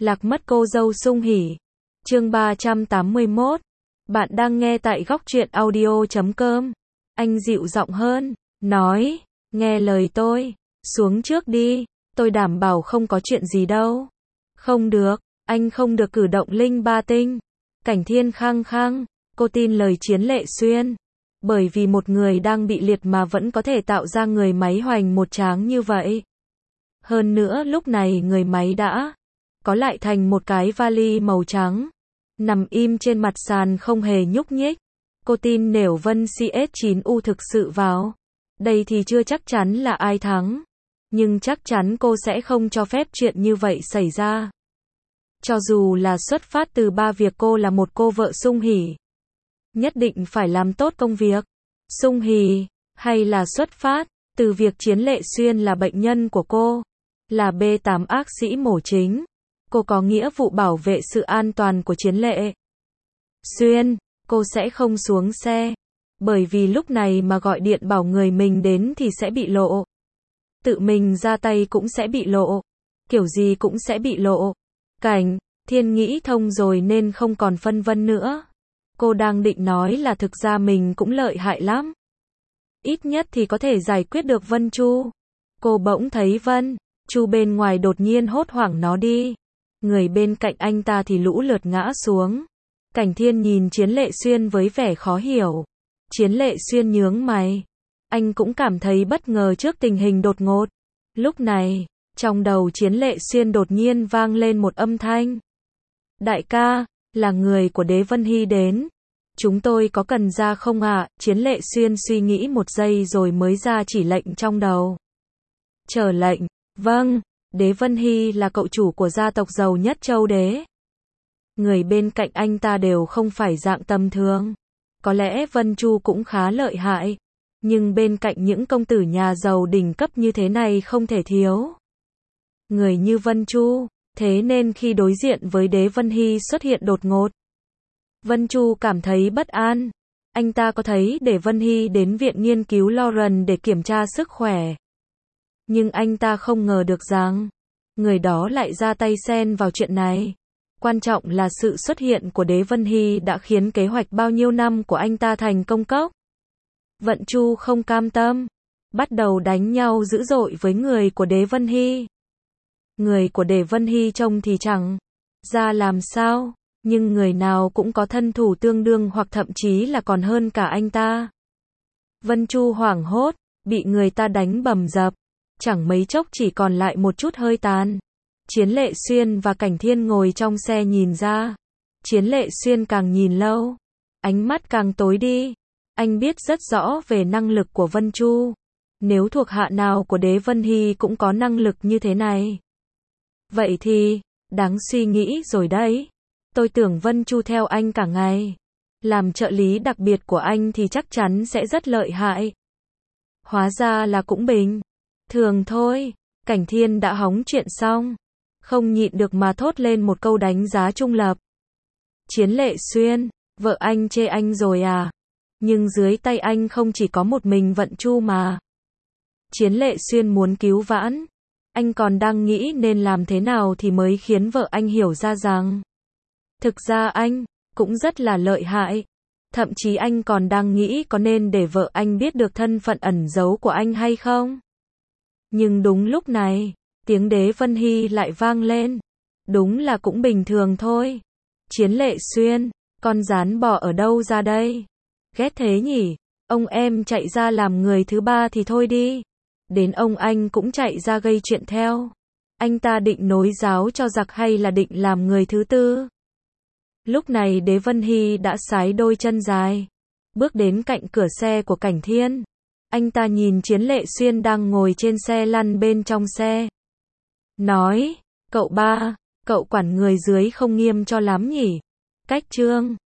Lạc mất cô dâu Sung Hỉ. Chương 381. Bạn đang nghe tại góc truyện audio.com. Anh dịu giọng hơn, nói, nghe lời tôi, xuống trước đi, tôi đảm bảo không có chuyện gì đâu. Không được, anh không được cử động linh ba tinh. Cảnh Thiên khăng khăng, cô tin lời Chiến Lệ Xuyên. Bởi vì một người đang bị liệt mà vẫn có thể tạo ra người máy hoành một tráng như vậy. Hơn nữa lúc này người máy đã có lại thành một cái vali màu trắng, nằm im trên mặt sàn không hề nhúc nhích. Cô tin nếu Vân CS9U thực sự vào đây thì chưa chắc chắn là ai thắng. Nhưng chắc chắn cô sẽ không cho phép chuyện như vậy xảy ra. Cho dù là xuất phát từ việc cô là một cô vợ Sung Hỉ, nhất định phải làm tốt công việc Sung Hỉ, hay là xuất phát từ việc Chiến Lệ Xuyên là bệnh nhân của cô, là B8 ác sĩ mổ chính. Cô có nghĩa vụ bảo vệ sự an toàn của Chiến Lệ Xuyên. Cô sẽ không xuống xe, bởi vì lúc này mà gọi điện bảo người mình đến thì sẽ bị lộ. Tự mình ra tay cũng sẽ bị lộ. Kiểu gì cũng sẽ bị lộ. Cảnh Thiên nghĩ thông rồi nên không còn phân vân nữa. Cô đang định nói là thực ra mình cũng lợi hại lắm. Ít nhất thì có thể giải quyết được Vân Chu. Cô bỗng thấy Vân Chu bên ngoài đột nhiên hốt hoảng nó đi. Người bên cạnh anh ta thì lũ lượt ngã xuống. Cảnh Thiên nhìn Chiến Lệ Xuyên với vẻ khó hiểu. Chiến Lệ Xuyên nhướng mày. Anh cũng cảm thấy bất ngờ trước tình hình đột ngột. Lúc này, trong đầu Chiến Lệ Xuyên đột nhiên vang lên một âm thanh. Đại ca, là người của Đế Vân Hy đến. Chúng tôi có cần ra không ạ? Chiến Lệ Xuyên suy nghĩ một giây rồi mới ra chỉ lệnh trong đầu. Chờ lệnh. Vâng, Đế Vân Hy là cậu chủ của gia tộc giàu nhất châu Đế. Người bên cạnh anh ta đều không phải dạng tầm thường. Có lẽ Vân Chu cũng khá lợi hại. Nhưng bên cạnh những công tử nhà giàu đỉnh cấp như thế này không thể thiếu người như Vân Chu. Thế nên khi đối diện với Đế Vân Hy xuất hiện đột ngột, Vân Chu cảm thấy bất an. Anh ta có thấy Đế Vân Hy đến viện nghiên cứu Lauren để kiểm tra sức khỏe. Nhưng anh ta không ngờ được rằng người đó lại ra tay xen vào chuyện này. Quan trọng là sự xuất hiện của Đế Vân Hy đã khiến kế hoạch bao nhiêu năm của anh ta thành công cốc. Vận Chu không cam tâm, bắt đầu đánh nhau dữ dội với người của Đế Vân Hy. Người của Đế Vân Hy trông thì chẳng ra làm sao, nhưng người nào cũng có thân thủ tương đương hoặc thậm chí là còn hơn cả anh ta. Vân Chu hoảng hốt, bị người ta đánh bầm dập, chẳng mấy chốc chỉ còn lại một chút hơi tàn. Chiến Lệ Xuyên và Cảnh Thiên ngồi trong xe nhìn ra. Chiến Lệ Xuyên càng nhìn lâu, ánh mắt càng tối đi. Anh biết rất rõ về năng lực của Vân Chu. Nếu thuộc hạ nào của Đế Vân Hy cũng có năng lực như thế này, vậy thì, đáng suy nghĩ rồi đấy. Tôi tưởng Vân Chu theo anh cả ngày. Làm trợ lý đặc biệt của anh thì chắc chắn sẽ rất lợi hại. Hóa ra là cũng bình thường thôi. Cảnh Thiên đã hóng chuyện xong, không nhịn được mà thốt lên một câu đánh giá trung lập. Chiến Lệ Xuyên, vợ anh chê anh rồi à? Nhưng dưới tay anh không chỉ có một mình Vận Chu mà. Chiến Lệ Xuyên muốn cứu vãn. Anh còn đang nghĩ nên làm thế nào thì mới khiến vợ anh hiểu ra rằng thực ra anh cũng rất là lợi hại. Thậm chí anh còn đang nghĩ có nên để vợ anh biết được thân phận ẩn giấu của anh hay không. Nhưng đúng lúc này, tiếng Đế Vân Hy lại vang lên. Đúng là cũng bình thường thôi. Chiến Lệ Xuyên, con gián bò ở đâu ra đây? Ghét thế nhỉ? Ông em chạy ra làm người thứ ba thì thôi đi. Đến ông anh cũng chạy ra gây chuyện theo. Anh ta định nối giáo cho giặc hay là định làm người thứ tư? Lúc này Đế Vân Hy đã sải đôi chân dài, bước đến cạnh cửa xe của Cảnh Thiên. Anh ta nhìn Chiến Lệ Xuyên đang ngồi trên xe lăn bên trong xe. Nói, cậu ba, cậu quản người dưới không nghiêm cho lắm nhỉ? Cách trương,